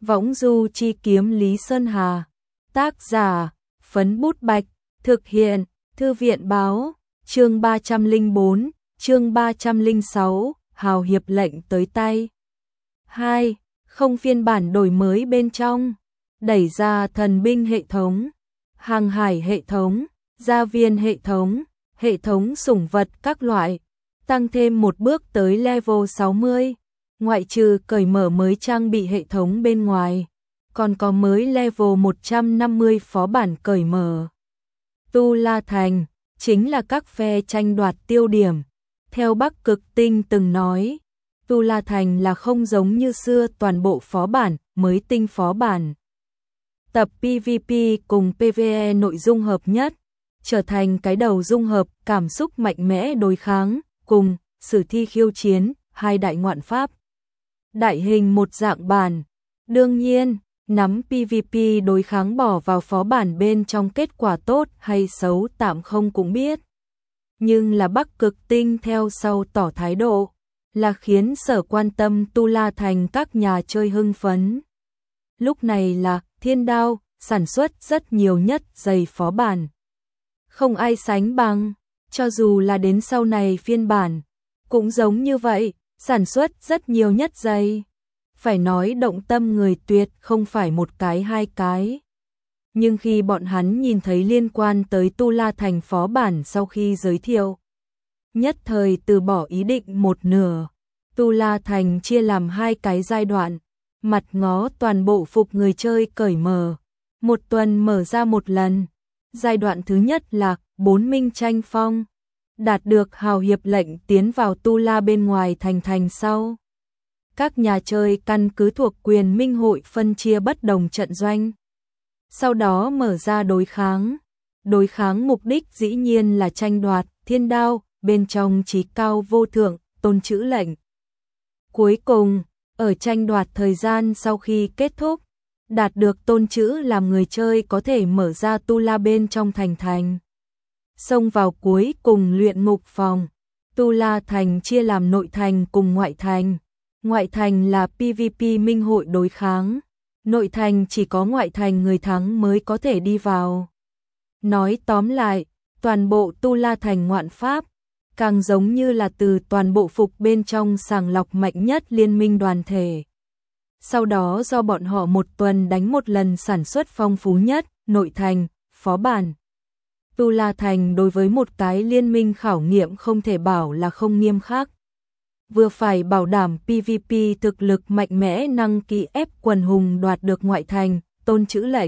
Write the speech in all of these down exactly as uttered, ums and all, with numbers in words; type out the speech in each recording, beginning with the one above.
Võng du chi kiếm Lý Sơn Hà. Tác giả, Phấn Bút Bạch. Thực hiện, Thư viện báo. Chương ba trăm lẻ bốn, chương ba trăm lẻ sáu, hào hiệp lệnh tới tay. hai. Không phiên bản đổi mới bên trong. Đẩy ra thần binh hệ thống, hàng hải hệ thống, gia viên hệ thống, hệ thống sủng vật các loại. Tăng thêm một bước tới level sáu mươi. Ngoại trừ cởi mở mới trang bị hệ thống bên ngoài, còn có mới level một trăm năm mươi phó bản cởi mở. Tu La Thành chính là các phe tranh đoạt tiêu điểm. Theo Bắc Cực Tinh từng nói, Tu La Thành là không giống như xưa toàn bộ phó bản, mới tinh phó bản. Tập pê vê pê cùng pê vê e nội dung hợp nhất, trở thành cái đầu dung hợp cảm xúc mạnh mẽ đối kháng, cùng sử thi khiêu chiến, hai đại ngoạn pháp. Đại hình một dạng bản. Đương nhiên, nắm pê vê pê đối kháng bỏ vào phó bản bên trong kết quả tốt hay xấu tạm không cũng biết. Nhưng là Bắc Cực Tinh theo sau tỏ thái độ, là khiến sở quan tâm Tu La Thành các nhà chơi hưng phấn. Lúc này là Thiên Đao, sản xuất rất nhiều nhất giày phó bản. Không ai sánh bằng, cho dù là đến sau này phiên bản, cũng giống như vậy, sản xuất rất nhiều nhất giày. Phải nói động tâm người tuyệt không phải một cái hai cái. Nhưng khi bọn hắn nhìn thấy liên quan tới Tu La Thành phó bản sau khi giới thiệu, nhất thời từ bỏ ý định một nửa. Tu La Thành chia làm hai cái giai đoạn, mặt ngó toàn bộ phục người chơi cởi mở, một tuần mở ra một lần. Giai đoạn thứ nhất là bốn minh tranh phong, đạt được hào hiệp lệnh tiến vào Tu La bên ngoài thành thành sau. Các nhà chơi căn cứ thuộc quyền minh hội phân chia bất đồng trận doanh. Sau đó mở ra đối kháng. Đối kháng mục đích dĩ nhiên là tranh đoạt thiên đao, bên trong chí cao vô thượng, tôn chữ lệnh. Cuối cùng, ở tranh đoạt thời gian sau khi kết thúc, đạt được tôn chữ làm người chơi có thể mở ra Tu La bên trong thành thành. Xông vào cuối cùng luyện ngục phòng. Tu La thành chia làm nội thành cùng ngoại thành. Ngoại thành là pê vê pê minh hội đối kháng. Nội thành chỉ có ngoại thành người thắng mới có thể đi vào. Nói tóm lại, toàn bộ Tu La thành ngoạn pháp, càng giống như là từ toàn bộ phục bên trong sàng lọc mạnh nhất liên minh đoàn thể. Sau đó do bọn họ một tuần đánh một lần sản xuất phong phú nhất, nội thành, phó bản. Tu La Thành đối với một cái liên minh khảo nghiệm không thể bảo là không nghiêm khắc. Vừa phải bảo đảm pê vê pê thực lực mạnh mẽ năng ký ép quần hùng đoạt được ngoại thành, tôn chữ lệnh.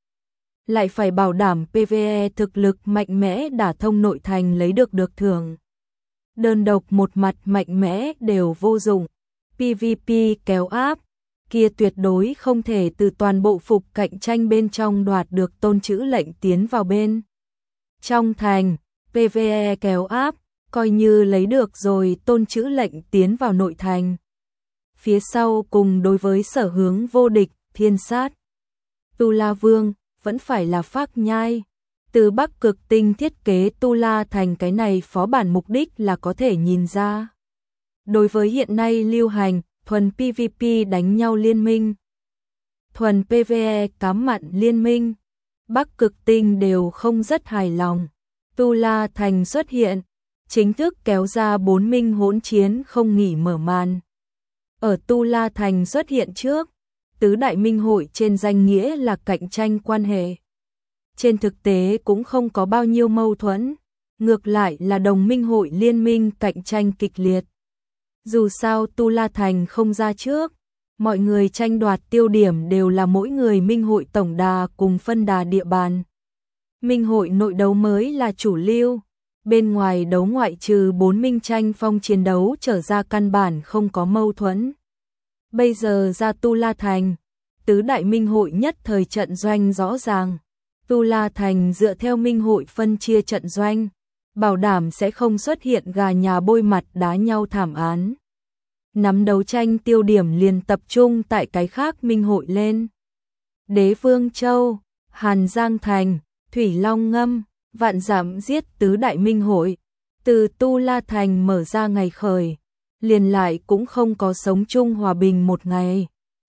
Lại phải bảo đảm pê vê e thực lực mạnh mẽ đả thông nội thành lấy được được thưởng. Đơn độc một mặt mạnh mẽ đều vô dụng. pê vê pê kéo áp, kia tuyệt đối không thể từ toàn bộ phục cạnh tranh bên trong đoạt được tôn chữ lệnh tiến vào bên. Trong thành, pê vê e kéo áp, coi như lấy được rồi tôn chữ lệnh tiến vào nội thành. Phía sau cùng đối với sở hướng vô địch, thiên sát. Tu La Vương, vẫn phải là Phác Nhai. Từ Bắc Cực Tinh thiết kế Tu La thành cái này phó bản mục đích là có thể nhìn ra. Đối với hiện nay lưu hành, thuần pê vê pê đánh nhau liên minh, thuần pê vê e cám mặn liên minh, Bắc Cực Tinh đều không rất hài lòng. Tu La thành xuất hiện, chính thức kéo ra bốn minh hỗn chiến không nghỉ mở màn. Ở Tu La thành xuất hiện trước, tứ đại minh hội trên danh nghĩa là cạnh tranh quan hệ. Trên thực tế cũng không có bao nhiêu mâu thuẫn, ngược lại là đồng minh hội liên minh cạnh tranh kịch liệt. Dù sao Tu La thành không ra trước, mọi người tranh đoạt tiêu điểm đều là mỗi người minh hội tổng đà cùng phân đà địa bàn. Minh hội nội đấu mới là chủ lưu, bên ngoài đấu ngoại trừ bốn minh tranh phong chiến đấu trở ra căn bản không có mâu thuẫn. Bây giờ ra Tu La thành, tứ đại minh hội nhất thời trận doanh rõ ràng. Tu La thành dựa theo minh hội phân chia trận doanh, bảo đảm sẽ không xuất hiện gà nhà bôi mặt đá nhau thảm án. Nắm đấu tranh tiêu điểm liền tập trung tại cái khác minh hội lên. Đế Vương Châu, Hàn Giang Thành, Thủy Long Ngâm, Vạn Dặm giết tứ đại minh hội. Từ Tu La thành mở ra ngày khởi, liền lại cũng không có sống chung hòa bình một ngày.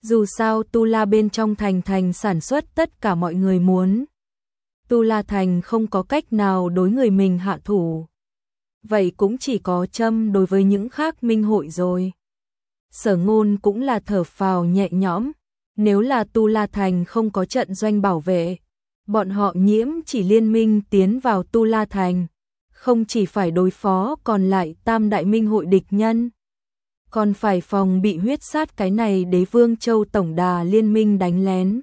Dù sao Tu La bên trong thành thành sản xuất tất cả mọi người muốn. Tu La thành không có cách nào đối người mình hạ thủ. Vậy cũng chỉ có châm đối với những khác minh hội rồi. Sở Ngôn cũng là thở phào nhẹ nhõm. Nếu là Tu La thành không có trận doanh bảo vệ, bọn họ Nhiễm chỉ liên minh tiến vào Tu La thành, không chỉ phải đối phó còn lại tam đại minh hội địch nhân, còn phải phòng bị huyết sát cái này Đế Vương Châu tổng đà liên minh đánh lén.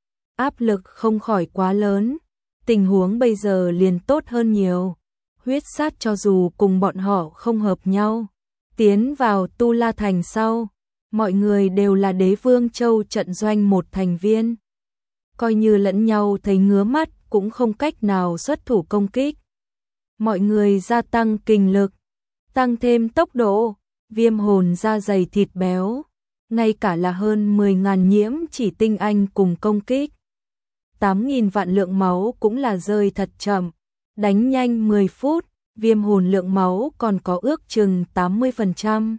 Áp lực không khỏi quá lớn, tình huống bây giờ liền tốt hơn nhiều. Huyết sát cho dù cùng bọn họ không hợp nhau, tiến vào Tu La thành sau, mọi người đều là Đế Vương Châu trận doanh một thành viên. Coi như lẫn nhau thấy ngứa mắt cũng không cách nào xuất thủ công kích. Mọi người gia tăng kinh lực, tăng thêm tốc độ, Viêm hồn da dày thịt béo, ngay cả là hơn mười ngàn nhiễm chỉ tinh anh cùng công kích. tám nghìn vạn lượng máu cũng là rơi thật chậm, đánh nhanh mười phút, viêm hồn lượng máu còn có ước chừng tám mươi phần trăm.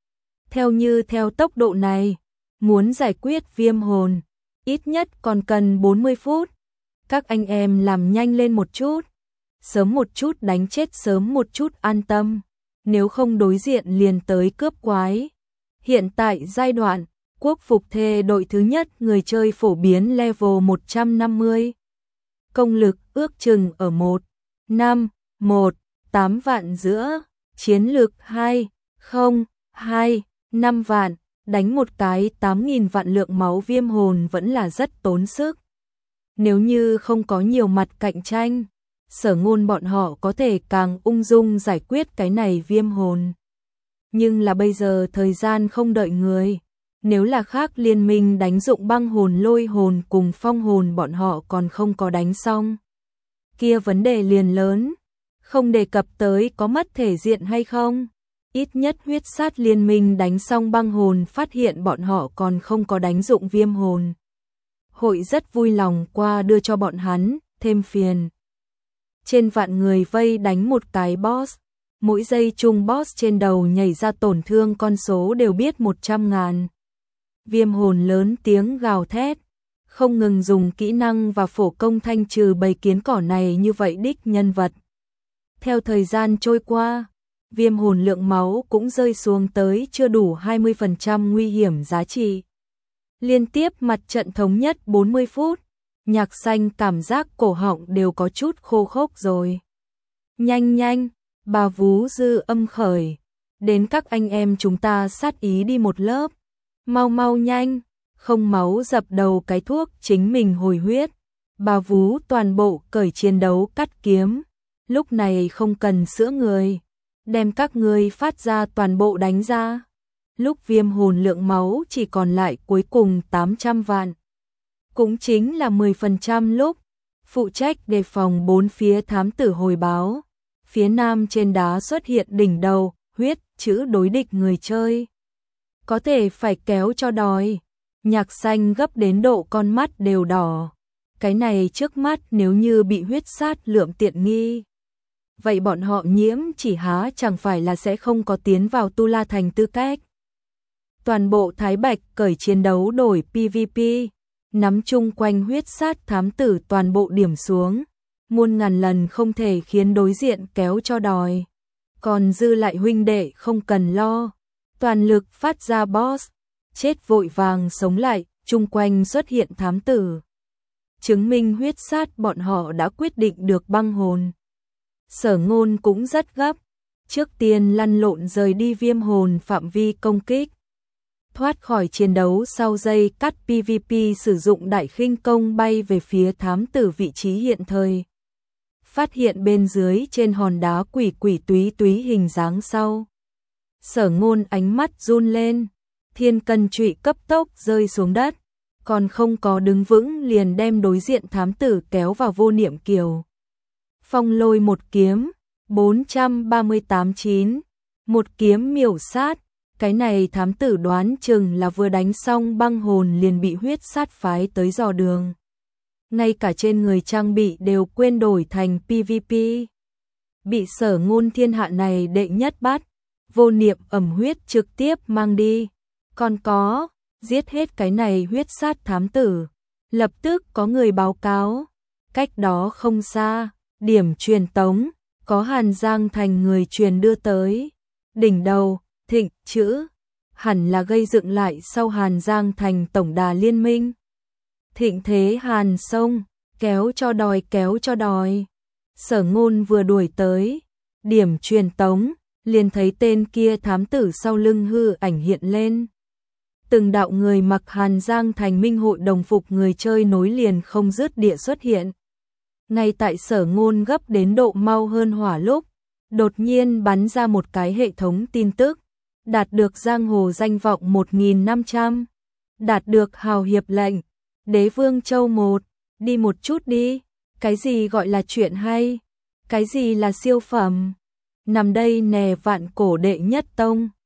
Theo như theo tốc độ này, muốn giải quyết viêm hồn, ít nhất còn cần bốn mươi phút. Các anh em làm nhanh lên một chút, sớm một chút đánh chết sớm một chút an tâm, nếu không đối diện liền tới cướp quái. Hiện tại giai đoạn, quốc phục thê đội thứ nhất người chơi phổ biến level một trăm năm mươi. Công lực ước chừng ở một, năm, một, tám vạn giữa, chiến lược hai, không, hai, năm vạn, đánh một cái tám nghìn vạn lượng máu viêm hồn vẫn là rất tốn sức. Nếu như không có nhiều mặt cạnh tranh, Sở Ngôn bọn họ có thể càng ung dung giải quyết cái này viêm hồn. Nhưng là bây giờ thời gian không đợi người, nếu là khác liên minh đánh dụng băng hồn lôi hồn cùng phong hồn bọn họ còn không có đánh xong. Kia vấn đề liền lớn, không đề cập tới có mất thể diện hay không. Ít nhất huyết sát liên minh đánh xong băng hồn phát hiện bọn họ còn không có đánh dụng viêm hồn. Hội rất vui lòng qua đưa cho bọn hắn, thêm phiền. Trên vạn người vây đánh một cái boss, mỗi giây chung boss trên đầu nhảy ra tổn thương con số đều biết một trăm ngàn. Viêm hồn lớn tiếng gào thét, không ngừng dùng kỹ năng và phổ công thanh trừ bầy kiến cỏ này như vậy đích nhân vật. Theo thời gian trôi qua, viêm hồn lượng máu cũng rơi xuống tới chưa đủ hai mươi phần trăm nguy hiểm giá trị. Liên tiếp mặt trận thống nhất bốn mươi phút, Nhạc Xanh cảm giác cổ họng đều có chút khô khốc rồi. Nhanh nhanh, bà vú dư âm khởi, đến các anh em chúng ta sát ý đi một lớp. Mau mau nhanh, không máu dập đầu cái thuốc chính mình hồi huyết. Bà vú toàn bộ cởi chiến đấu cắt kiếm, lúc này không cần sữa người, đem các ngươi phát ra toàn bộ đánh ra. Lúc viêm hồn lượng máu chỉ còn lại cuối cùng tám trăm vạn. Cũng chính là mười phần trăm lúc, phụ trách đề phòng bốn phía thám tử hồi báo. Phía nam trên đá xuất hiện đỉnh đầu, huyết, chữ đối địch người chơi. Có thể phải kéo cho đòi. Nhạc Xanh gấp đến độ con mắt đều đỏ. Cái này trước mắt nếu như bị huyết sát lượm tiện nghi. Vậy bọn họ Nhiễm chỉ há chẳng phải là sẽ không có tiến vào Tu La thành tư cách. Toàn bộ Thái Bạch cởi chiến đấu đổi pê vê pê, nắm chung quanh huyết sát thám tử toàn bộ điểm xuống, muôn ngàn lần không thể khiến đối diện kéo cho đòi. Còn dư lại huynh đệ không cần lo, toàn lực phát ra boss, chết vội vàng sống lại, chung quanh xuất hiện thám tử. Chứng minh huyết sát bọn họ đã quyết định được băng hồn. Sở Ngôn cũng rất gấp, trước tiên lăn lộn rời đi viêm hồn phạm vi công kích. Thoát khỏi chiến đấu sau giây cắt pê vê pê sử dụng đại khinh công bay về phía thám tử vị trí hiện thời. Phát hiện bên dưới trên hòn đá quỷ quỷ túy túy hình dáng sau. Sở Ngôn ánh mắt run lên, thiên cân trụy cấp tốc rơi xuống đất, còn không có đứng vững liền đem đối diện thám tử kéo vào vô niệm kiều. Phong lôi một kiếm, bốn trăm ba mươi tám chín, một kiếm miểu sát. Cái này thám tử đoán chừng là vừa đánh xong băng hồn liền bị huyết sát phái tới dò đường. Ngay cả trên người trang bị đều quên đổi thành pê vê pê. Bị Sở Ngôn thiên hạ này đệ nhất bắt, vô niệm ẩm huyết trực tiếp mang đi. Còn có, giết hết cái này huyết sát thám tử. Lập tức có người báo cáo, cách đó không xa, điểm truyền tống, có Hàn Giang Thành người truyền đưa tới. Đỉnh đầu, Thịnh chữ, hẳn là gây dựng lại sau Hàn Giang Thành tổng đà liên minh. Thịnh thế Hàn sông, kéo cho đòi kéo cho đòi. Sở Ngôn vừa đuổi tới, điểm truyền tống, liền thấy tên kia thám tử sau lưng hư ảnh hiện lên. Từng đạo người mặc Hàn Giang Thành minh hội đồng phục người chơi nối liền không dứt địa xuất hiện. Ngay tại Sở Ngôn gấp đến độ mau hơn hỏa lúc, đột nhiên bắn ra một cái hệ thống tin tức, đạt được giang hồ danh vọng một nghìn năm trăm, đạt được hào hiệp lệnh, Đế Vương Châu một, đi một chút đi, cái gì gọi là chuyện hay, cái gì là siêu phẩm, nằm đây nè vạn cổ đệ nhất tông.